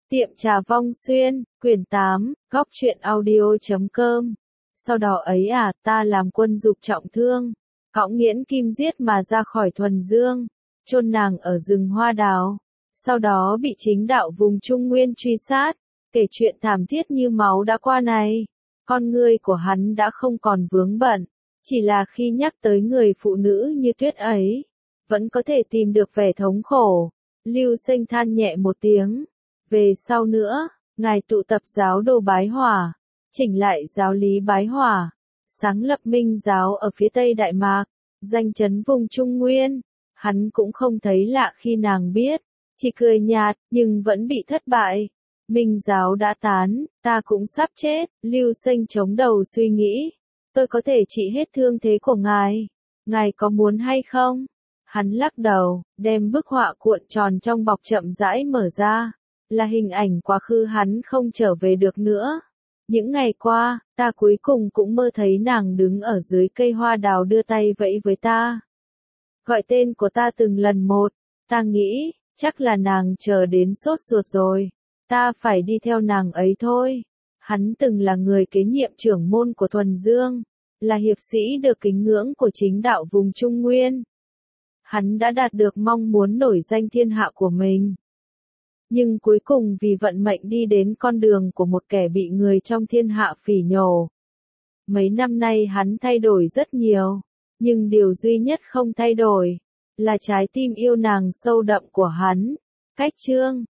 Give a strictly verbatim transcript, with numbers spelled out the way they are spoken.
Tiệm trà Vong Xuyên, quyển tám, góc truyện audio chấm com. Sau đó ấy à, ta làm quân dục trọng thương, cõng nghiễn kim giết mà ra khỏi thuần dương, chôn nàng ở rừng hoa đào. Sau đó bị chính đạo vùng Trung Nguyên truy sát, kể chuyện thảm thiết như máu đã qua này. Con ngươi của hắn đã không còn vướng bận, chỉ là khi nhắc tới người phụ nữ như tuyết ấy, vẫn có thể tìm được vẻ thống khổ. Lưu Sinh than nhẹ một tiếng. Về sau nữa, ngài tụ tập giáo đồ Bái Hỏa, chỉnh lại giáo lý Bái Hỏa, sáng lập Minh giáo ở phía Tây Đại Mạc, danh chấn vùng Trung Nguyên. Hắn cũng không thấy lạ khi nàng biết, chỉ cười nhạt, nhưng vẫn bị thất bại. Minh giáo đã tán, ta cũng sắp chết. Lưu Sinh chống đầu suy nghĩ, tôi có thể trị hết thương thế của ngài, ngài có muốn hay không? Hắn lắc đầu, đem bức họa cuộn tròn trong bọc chậm rãi mở ra. Là hình ảnh quá khứ hắn không trở về được nữa. Những ngày qua, ta cuối cùng cũng mơ thấy nàng đứng ở dưới cây hoa đào đưa tay vẫy với ta. Gọi tên của ta từng lần một, ta nghĩ, chắc là nàng chờ đến sốt ruột rồi. Ta phải đi theo nàng ấy thôi. Hắn từng là người kế nhiệm trưởng môn của Thuần Dương, là hiệp sĩ được kính ngưỡng của chính đạo vùng Trung Nguyên. Hắn đã đạt được mong muốn nổi danh thiên hạ của mình. Nhưng cuối cùng vì vận mệnh đi đến con đường của một kẻ bị người trong thiên hạ phỉ nhổ. Mấy năm nay hắn thay đổi rất nhiều, nhưng điều duy nhất không thay đổi, là trái tim yêu nàng sâu đậm của hắn. Cách chương